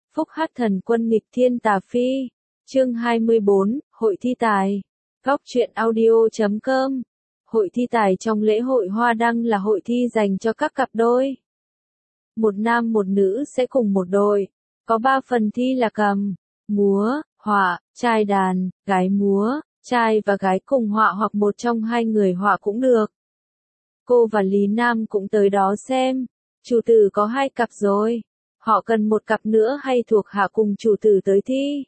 Phúc hát thần quân nghịch thiên tà phi. Chương 24, Hội thi tài. Góc truyện audio.com. Hội thi tài trong lễ hội Hoa Đăng là hội thi dành cho các cặp đôi. Một nam một nữ sẽ cùng một đội. Có 3 phần thi là cầm, múa, họa, trai đàn, gái múa, trai và gái cùng họa hoặc một trong hai người họa cũng được. Cô và Lý Nam cũng tới đó xem. Chủ tử có 2 cặp rồi. Họ cần một cặp nữa hay thuộc hạ cùng chủ tử tới thi?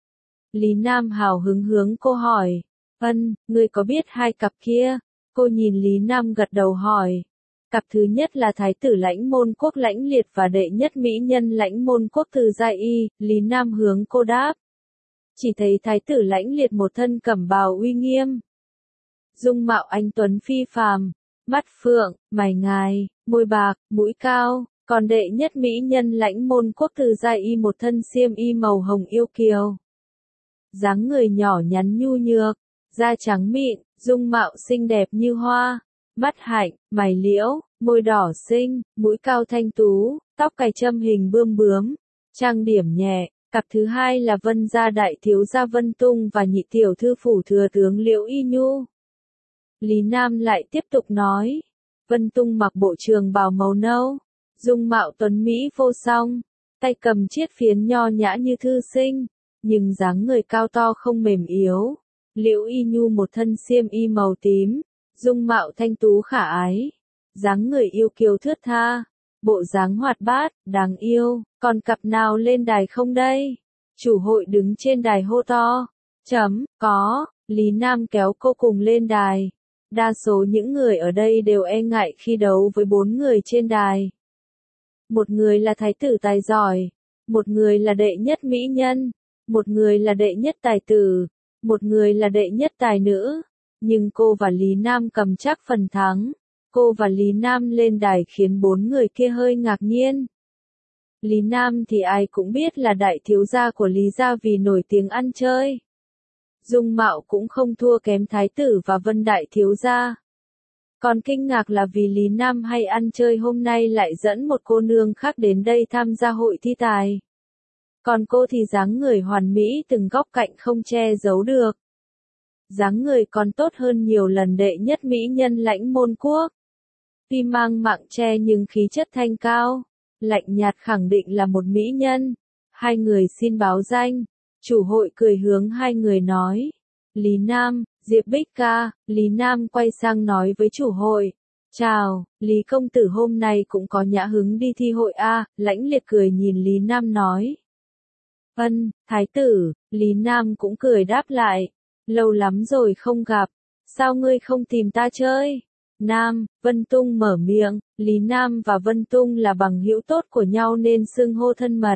Lý Nam hào hứng hướng cô hỏi. Vân, ngươi có biết 2 cặp kia? Cô nhìn Lý Nam gật đầu hỏi. Cặp thứ nhất là Thái tử Lãnh Môn Quốc Lãnh Liệt và đệ nhất mỹ nhân Lãnh Môn Quốc Từ Gia Y. Lý Nam hướng cô đáp. Chỉ thấy Thái tử Lãnh Liệt một thân cẩm bào uy nghiêm. Dung mạo anh tuấn phi phàm, mắt phượng, mày ngài, môi bạc, mũi cao. Còn đệ nhất mỹ nhân Lãnh Môn Quốc Từ Gia Y một thân xiêm y màu hồng yêu kiều. Dáng người nhỏ nhắn nhu nhược, da trắng mịn, dung mạo xinh đẹp như hoa, mắt hạnh, mày liễu, môi đỏ xinh, mũi cao thanh tú, tóc cài châm hình bươm bướm, trang điểm nhẹ. Cặp thứ hai là Vân gia đại thiếu gia Vân Tung và nhị tiểu thư phủ thừa tướng Liễu Y Nhu. Lý Nam lại tiếp tục nói, Vân Tung mặc bộ trường bào màu nâu, dung mạo tuấn mỹ vô song, tay cầm chiếc phiến nho nhã như thư sinh, nhưng dáng người cao to không mềm yếu. Liễu Y Nhu một thân xiêm y màu tím, dung mạo thanh tú khả ái, dáng người yêu kiều thướt tha, bộ dáng hoạt bát, đáng yêu. Còn cặp nào lên đài không đây? Chủ hội đứng trên đài hô to. Có. Lý Nam kéo cô cùng lên đài. Đa số những người ở đây đều e ngại khi đấu với 4 người trên đài. Một người là thái tử tài giỏi, một người là đệ nhất mỹ nhân, một người là đệ nhất tài tử, một người là đệ nhất tài nữ. Nhưng cô và Lý Nam cầm chắc phần thắng. Cô và Lý Nam lên đài khiến 4 người kia hơi ngạc nhiên. Lý Nam thì ai cũng biết là đại thiếu gia của Lý gia vì nổi tiếng ăn chơi. Dung mạo cũng không thua kém thái tử và Vân đại thiếu gia. Còn kinh ngạc là vì Lý Nam hay ăn chơi hôm nay lại dẫn một cô nương khác đến đây tham gia hội thi tài. Còn cô thì dáng người hoàn mỹ từng góc cạnh không che giấu được. Dáng người còn tốt hơn nhiều lần đệ nhất mỹ nhân Lãnh Môn Quốc. Tuy mang mạng che nhưng khí chất thanh cao, lạnh nhạt khẳng định là một mỹ nhân. 2 người xin báo danh. Chủ hội cười hướng 2 người nói. Lý Nam, Diệp Bích ca. Lý Nam quay sang nói với chủ hội. Chào, Lý công tử hôm nay cũng có nhã hứng đi thi hội a. Lãnh Liệt cười nhìn Lý Nam nói. Vân, thái tử. Lý Nam cũng cười đáp lại. Lâu lắm rồi không gặp. Sao ngươi không tìm ta chơi? Nam, Vân Tung mở miệng. Lý Nam và Vân Tung là bằng hữu tốt của nhau nên xưng hô thân mật.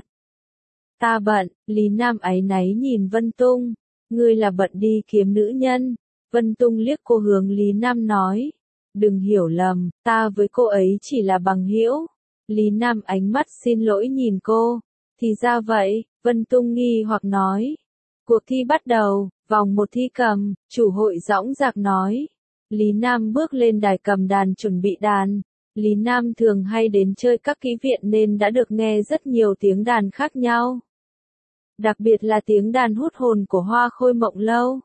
Ta bận. Lý Nam áy náy nhìn Vân Tung. Ngươi là bận đi kiếm nữ nhân. Vân Tung liếc cô hướng Lý Nam nói. Đừng hiểu lầm, ta với cô ấy chỉ là bằng hữu. Lý Nam ánh mắt xin lỗi nhìn cô. Thì ra vậy, Vân Tung nghi hoặc nói. Cuộc thi bắt đầu, vòng 1 thi cầm, chủ hội dõng dạc nói. Lý Nam bước lên đài cầm đàn chuẩn bị đàn. Lý Nam thường hay đến chơi các kỹ viện nên đã được nghe rất nhiều tiếng đàn khác nhau. Đặc biệt là tiếng đàn hút hồn của Hoa Khôi Mộng Lâu.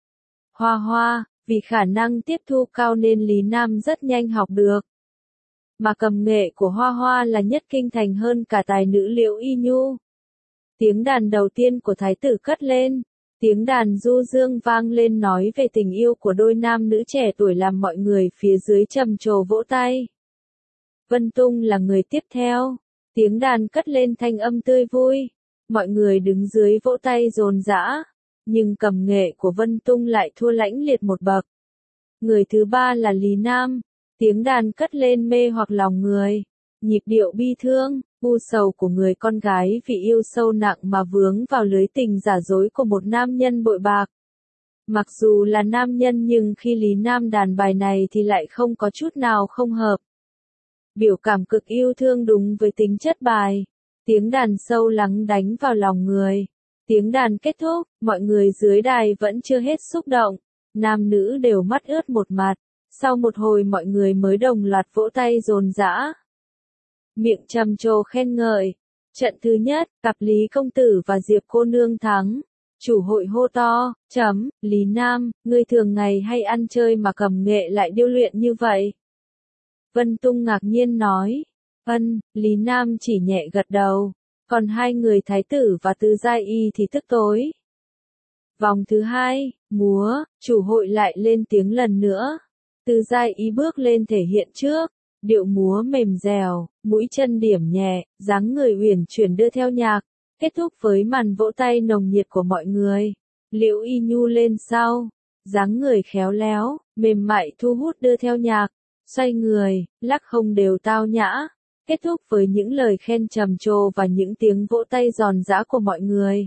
Hoa, vì khả năng tiếp thu cao nên Lý Nam rất nhanh học được. Mà cầm nghệ của Hoa là nhất kinh thành hơn cả tài nữ Liễu Y Nhu. Tiếng đàn đầu tiên của thái tử cất lên. Tiếng đàn du dương vang lên nói về tình yêu của đôi nam nữ trẻ tuổi làm mọi người phía dưới trầm trồ vỗ tay. Vân Tung là người tiếp theo. Tiếng đàn cất lên thanh âm tươi vui. Mọi người đứng dưới vỗ tay dồn dã. Nhưng cầm nghệ của Vân Tung lại thua Lãnh Liệt một bậc. Người thứ 3 là Lý Nam. Tiếng đàn cất lên mê hoặc lòng người. Nhịp điệu bi thương, u sầu của người con gái vì yêu sâu nặng mà vướng vào lưới tình giả dối của một nam nhân bội bạc. Mặc dù là nam nhân nhưng khi Lý Nam đàn bài này thì lại không có chút nào không hợp. Biểu cảm cực yêu thương đúng với tính chất bài. Tiếng đàn sâu lắng đánh vào lòng người. Tiếng đàn kết thúc, mọi người dưới đài vẫn chưa hết xúc động. Nam nữ đều mắt ướt một mặt. Sau một hồi mọi người mới đồng loạt vỗ tay dồn dã. Miệng trầm trồ khen ngợi. Trận thứ nhất, cặp Lý công tử và Diệp cô nương thắng. Chủ hội hô to, Lý Nam, ngươi thường ngày hay ăn chơi mà cầm nghệ lại điêu luyện như vậy. Vân Tung ngạc nhiên nói, Lý Nam chỉ nhẹ gật đầu, còn hai người thái tử và Từ Giai Y thì tức tối. Vòng thứ hai, múa, chủ hội lại lên tiếng lần nữa. Từ Giai Y bước lên thể hiện trước, điệu múa mềm dẻo, mũi chân điểm nhẹ, dáng người uyển chuyển đưa theo nhạc, kết thúc với màn vỗ tay nồng nhiệt của mọi người. Liễu Y Nhu lên sau, dáng người khéo léo, mềm mại thu hút đưa theo nhạc, xoay người, lắc hông đều tao nhã, kết thúc với những lời khen trầm trồ và những tiếng vỗ tay giòn giã của mọi người.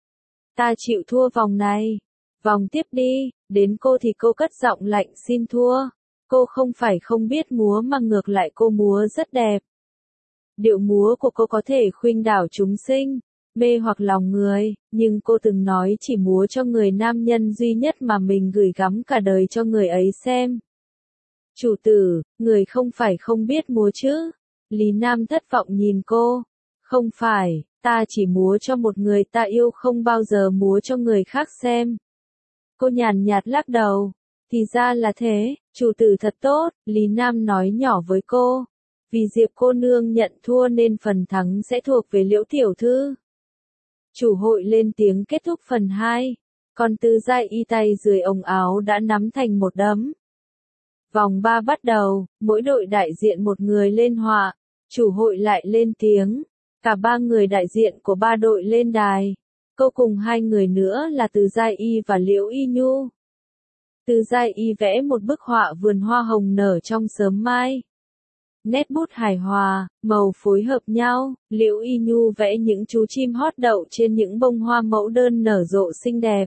Ta chịu thua vòng này. Vòng tiếp đi, đến cô thì cô cất giọng lạnh xin thua. Cô không phải không biết múa mà ngược lại cô múa rất đẹp. Điệu múa của cô có thể khuynh đảo chúng sinh, mê hoặc lòng người, nhưng cô từng nói chỉ múa cho người nam nhân duy nhất mà mình gửi gắm cả đời cho người ấy xem. Chủ tử, người không phải không biết múa chứ? Lý Nam thất vọng nhìn cô. Không phải, ta chỉ múa cho một người ta yêu, không bao giờ múa cho người khác xem. Cô nhàn nhạt lắc đầu. Thì ra là thế, chủ tử thật tốt, Lý Nam nói nhỏ với cô. Vì Diệp cô nương nhận thua nên phần thắng sẽ thuộc về Liễu tiểu thư. Chủ hội lên tiếng kết thúc phần 2, còn Từ Giai Y tay dưới ống áo đã nắm thành một đấm. Vòng 3 bắt đầu, mỗi đội đại diện một người lên họa, chủ hội lại lên tiếng, cả ba người đại diện của ba đội lên đài, cô cùng hai người nữa là Từ Giai Y và Liễu Y Nhu. Từ Giai Y vẽ một bức họa vườn hoa hồng nở trong sớm mai. Nét bút hài hòa, màu phối hợp nhau, Liễu Y Nhu vẽ những chú chim hót đậu trên những bông hoa mẫu đơn nở rộ xinh đẹp.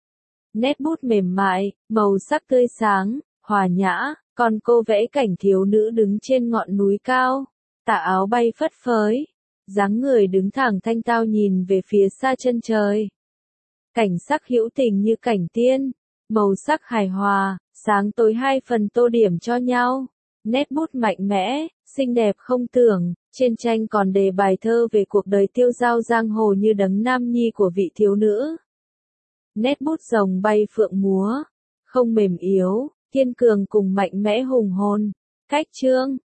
Nét bút mềm mại, màu sắc tươi sáng, hòa nhã, còn cô vẽ cảnh thiếu nữ đứng trên ngọn núi cao, tà áo bay phất phới, dáng người đứng thẳng thanh tao nhìn về phía xa chân trời. Cảnh sắc hữu tình như cảnh tiên, màu sắc hài hòa, sáng tối hai phần tô điểm cho nhau. Nét bút mạnh mẽ, xinh đẹp không tưởng, trên tranh còn đề bài thơ về cuộc đời tiêu dao giang hồ như đấng nam nhi của vị thiếu nữ. Nét bút rồng bay phượng múa, không mềm yếu, kiên cường cùng mạnh mẽ hùng hồn. Khách trương,